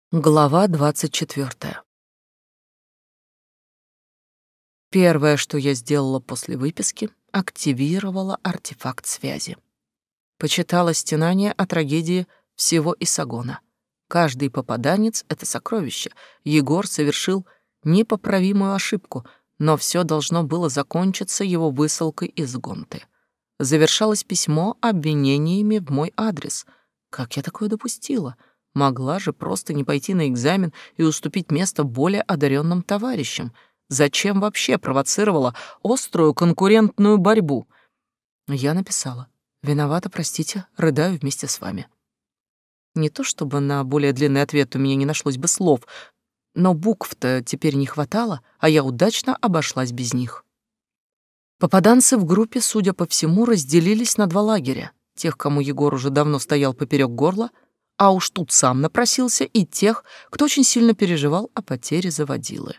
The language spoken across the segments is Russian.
Глава 24. Первое, что я сделала после выписки, активировала артефакт связи. Почитала стенания о трагедии всего Исагона. Каждый попаданец — это сокровище. Егор совершил непоправимую ошибку, но все должно было закончиться его высылкой из Гонты. Завершалось письмо обвинениями в мой адрес. Как я такое допустила? Могла же просто не пойти на экзамен и уступить место более одаренным товарищам. Зачем вообще провоцировала острую конкурентную борьбу? Я написала: «Виновата, простите, рыдаю вместе с вами». Не то чтобы на более длинный ответ у меня не нашлось бы слов, но букв-то теперь не хватало, а я удачно обошлась без них. Попаданцы в группе, судя по всему, разделились на два лагеря. Тех, кому Егор уже давно стоял поперек горла, а уж тут сам напросился, и тех, кто очень сильно переживал о потере заводилы.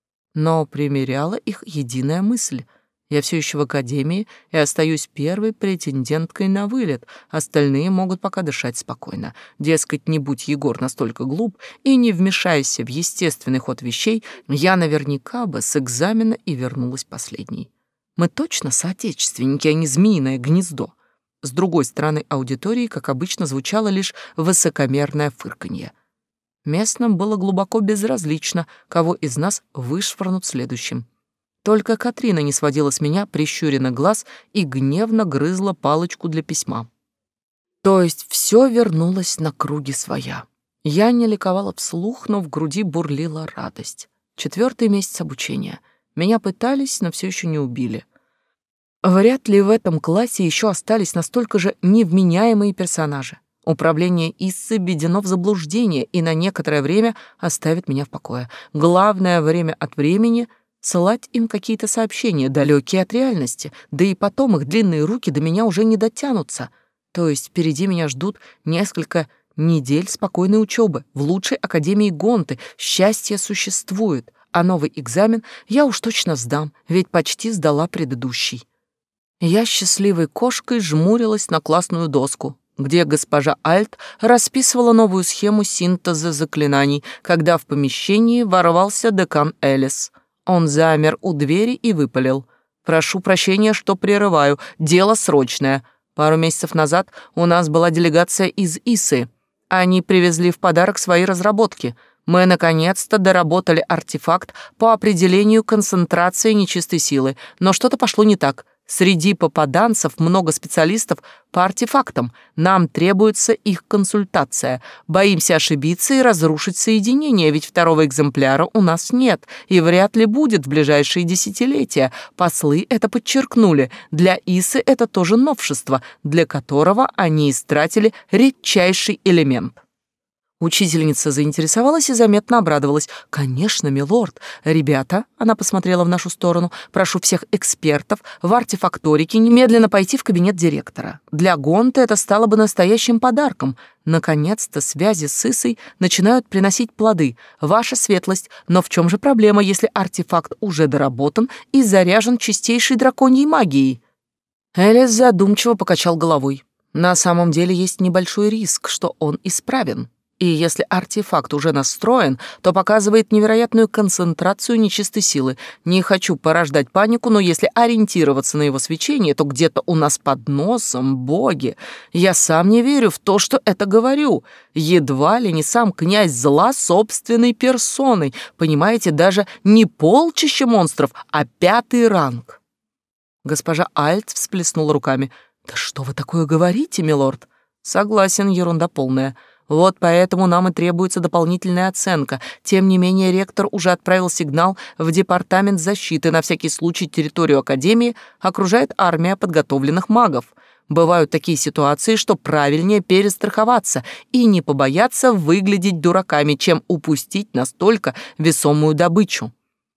Но примеряла их единая мысль. Я все еще в академии и остаюсь первой претенденткой на вылет, остальные могут пока дышать спокойно. Дескать, не будь Егор настолько глуп и не вмешайся в естественный ход вещей, я наверняка бы с экзамена и вернулась последней. Мы точно соотечественники, а не змеиное гнездо. С другой стороны аудитории, как обычно, звучало лишь высокомерное фырканье. Местным было глубоко безразлично, кого из нас вышвырнут следующим. Только Катрина не сводила с меня прищуренных глаз и гневно грызла палочку для письма. То есть все вернулось на круги своя. Я не ликовала вслух, но в груди бурлила радость. 4-й месяц обучения. Меня пытались, но все еще не убили. Вряд ли в этом классе еще остались настолько же невменяемые персонажи. Управление Иссы введено в заблуждение и на некоторое время оставит меня в покое. Главное, время от времени ссылать им какие-то сообщения, далекие от реальности, да и потом их длинные руки до меня уже не дотянутся. То есть впереди меня ждут несколько недель спокойной учебы в лучшей академии Гонты. Счастье существует, а новый экзамен я уж точно сдам, ведь почти сдала предыдущий. Я счастливой кошкой жмурилась на классную доску, где госпожа Альт расписывала новую схему синтеза заклинаний, когда в помещении ворвался декан Элис. Он замер у двери и выпалил: «Прошу прощения, что прерываю, дело срочное. Пару месяцев назад у нас была делегация из Исы. Они привезли в подарок свои разработки. Мы наконец-то доработали артефакт по определению концентрации нечистой силы, но что-то пошло не так. Среди попаданцев много специалистов по артефактам. Нам требуется их консультация. Боимся ошибиться и разрушить соединение, ведь второго экземпляра у нас нет и вряд ли будет в ближайшие десятилетия. Послы это подчеркнули. Для Исы это тоже новшество, для которого они истратили редчайший элемент». Учительница заинтересовалась и заметно обрадовалась. «Конечно, милорд. Ребята», — она посмотрела в нашу сторону, «прошу всех экспертов в артефакторике немедленно пойти в кабинет директора. Для Гонты это стало бы настоящим подарком. Наконец-то связи с Исой начинают приносить плоды. Ваша светлость, но в чем же проблема, если артефакт уже доработан и заряжен чистейшей драконьей магией?» Элис задумчиво покачал головой. «На самом деле есть небольшой риск, что он исправен. И если артефакт уже настроен, то показывает невероятную концентрацию нечистой силы. Не хочу порождать панику, но если ориентироваться на его свечение, то где-то у нас под носом, боги. Я сам не верю в то, что это говорю. Едва ли не сам князь зла собственной персоной. Понимаете, даже не полчища монстров, а 5-й ранг». Госпожа Альт всплеснула руками. «Да что вы такое говорите, милорд?» «Согласен, ерунда полная. Вот поэтому нам и требуется дополнительная оценка. Тем не менее, ректор уже отправил сигнал в департамент защиты. На всякий случай территорию академии окружает армия подготовленных магов. Бывают такие ситуации, что правильнее перестраховаться и не побояться выглядеть дураками, чем упустить настолько весомую добычу».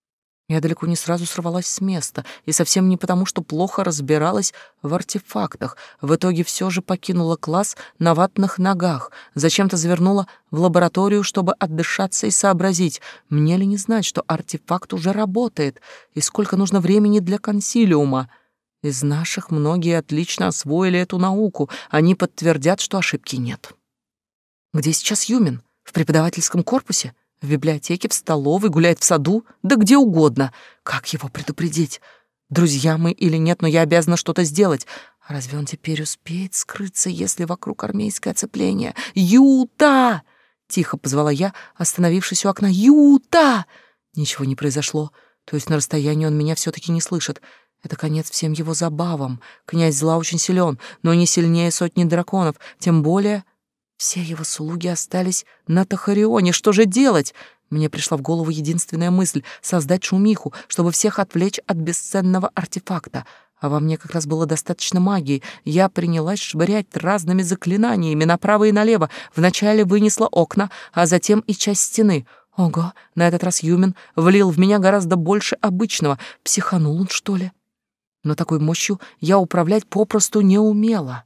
Я далеко не сразу сорвалась с места, и совсем не потому, что плохо разбиралась в артефактах. В итоге все же покинула класс на ватных ногах, зачем-то завернула в лабораторию, чтобы отдышаться и сообразить, мне ли не знать, что артефакт уже работает, и сколько нужно времени для консилиума. Из наших многие отлично освоили эту науку, они подтвердят, что ошибки нет. Где сейчас Юмин? В преподавательском корпусе? В библиотеке, в столовой, гуляет в саду? Да где угодно. Как его предупредить? Друзья мы или нет, но я обязана что-то сделать. А разве он теперь успеет скрыться, если вокруг армейское оцепление? «Юта!» — тихо позвала я, остановившись у окна. «Юта!» Ничего не произошло. То есть на расстоянии он меня все-таки не слышит. Это конец всем его забавам. Князь зла очень силен, но не сильнее сотни драконов. Тем более все его слуги остались на Тахарионе. Что же делать? Мне пришла в голову единственная мысль — создать шумиху, чтобы всех отвлечь от бесценного артефакта. А во мне как раз было достаточно магии. Я принялась швырять разными заклинаниями направо и налево. Вначале вынесла окна, а затем и часть стены. Ого, на этот раз Юмин влил в меня гораздо больше обычного. Психанул он, что ли? Но такой мощью я управлять попросту не умела.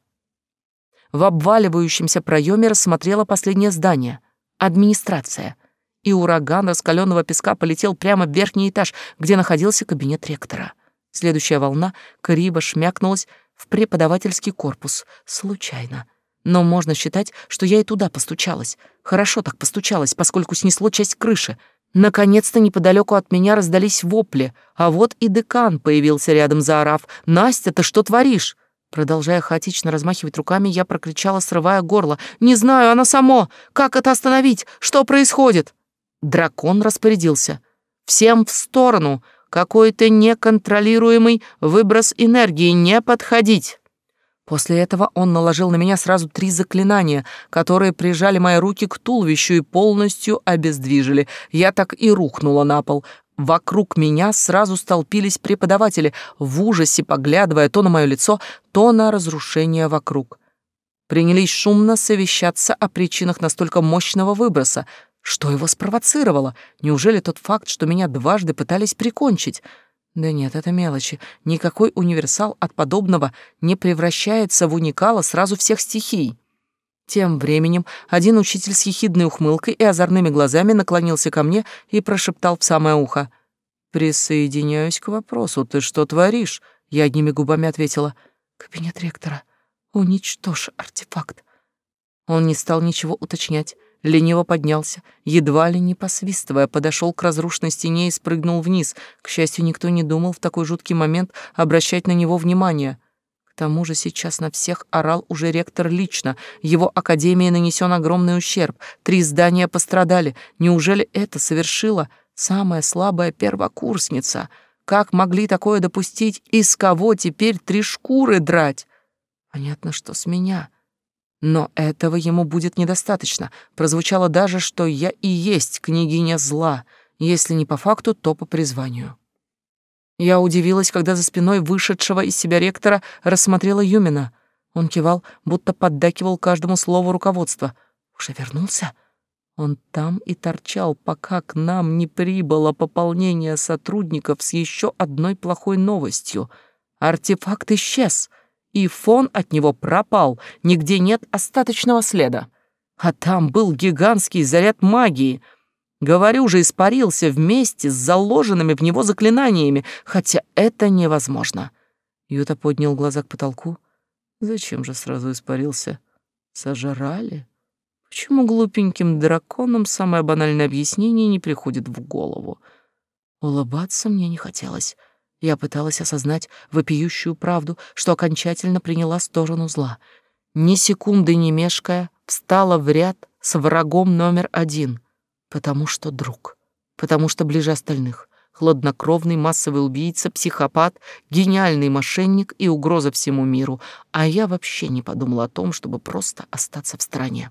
В обваливающемся проеме рассмотрела последнее здание — администрация. И ураган раскаленного песка полетел прямо в верхний этаж, где находился кабинет ректора. Следующая волна криво шмякнулась в преподавательский корпус. Случайно. Но можно считать, что я и туда постучалась. Хорошо так постучалась, поскольку снесло часть крыши. Наконец-то неподалеку от меня раздались вопли, а вот и декан появился рядом, заорав: «Настя, ты что творишь?» Продолжая хаотично размахивать руками, я прокричала, срывая горло: «Не знаю, оно само! Как это остановить? Что происходит?» Дракон распорядился: «Всем в сторону! Какой-то неконтролируемый выброс энергии, не подходить!» После этого он наложил на меня сразу 3 заклинания, которые прижали мои руки к туловищу и полностью обездвижили. Я так и рухнула на пол. Вокруг меня сразу столпились преподаватели, в ужасе поглядывая то на мое лицо, то на разрушение вокруг. Принялись шумно совещаться о причинах настолько мощного выброса. Что его спровоцировало? Неужели тот факт, что меня дважды пытались прикончить? Да нет, это мелочи. Никакой универсал от подобного не превращается в уникала сразу всех стихий. Тем временем один учитель с ехидной ухмылкой и озорными глазами наклонился ко мне и прошептал в самое ухо: «Присоединяюсь к вопросу. Ты что творишь?» Я одними губами ответила: «Кабинет ректора. Уничтожь артефакт». Он не стал ничего уточнять. Лениво поднялся, едва ли не посвистывая, подошел к разрушенной стене и спрыгнул вниз. К счастью, никто не думал в такой жуткий момент обращать на него внимание. К тому же сейчас на всех орал уже ректор лично. Его академии нанесен огромный ущерб. 3 здания пострадали. Неужели это совершила самая слабая первокурсница? Как могли такое допустить? Из кого теперь 3 шкуры драть? Понятно, что с меня. Но этого ему будет недостаточно. Прозвучало даже, что я и есть княгиня зла, если не по факту, то по призванию. Я удивилась, когда за спиной вышедшего из себя ректора рассмотрела Юмина. Он кивал, будто поддакивал каждому слову руководства. Уже вернулся? Он там и торчал, пока к нам не прибыло пополнение сотрудников с еще одной плохой новостью. Артефакт исчез, и фон от него пропал, нигде нет остаточного следа. А там был гигантский заряд магии. Говорю же, испарился вместе с заложенными в него заклинаниями, хотя это невозможно. Юта поднял глаза к потолку. Зачем же сразу испарился? Сожрали? Почему глупеньким драконам самое банальное объяснение не приходит в голову? Улыбаться мне не хотелось. Я пыталась осознать вопиющую правду, что окончательно приняла сторону зла. Ни секунды не мешкая, встала в ряд с врагом номер 1. Потому что друг. Потому что ближе остальных. Хладнокровный массовый убийца, психопат, гениальный мошенник и угроза всему миру. А я вообще не подумала о том, чтобы просто остаться в стороне.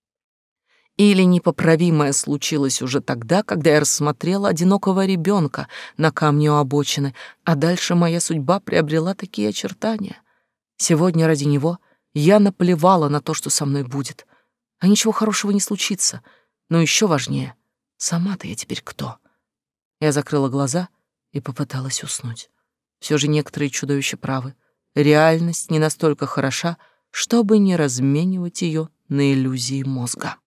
Или непоправимое случилось уже тогда, когда я рассмотрела одинокого ребенка на камне у обочины, а дальше моя судьба приобрела такие очертания. Сегодня ради него я наплевала на то, что со мной будет. А ничего хорошего не случится. Но еще важнее, сама-то я теперь кто? Я закрыла глаза и попыталась уснуть. Все же некоторые чудовища правы. Реальность не настолько хороша, чтобы не разменивать ее на иллюзии мозга.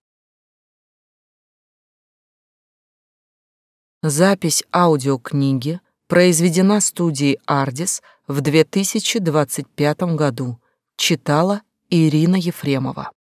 Запись аудиокниги произведена студией «Ардис» в 2025 году. Читала Ирина Ефремова.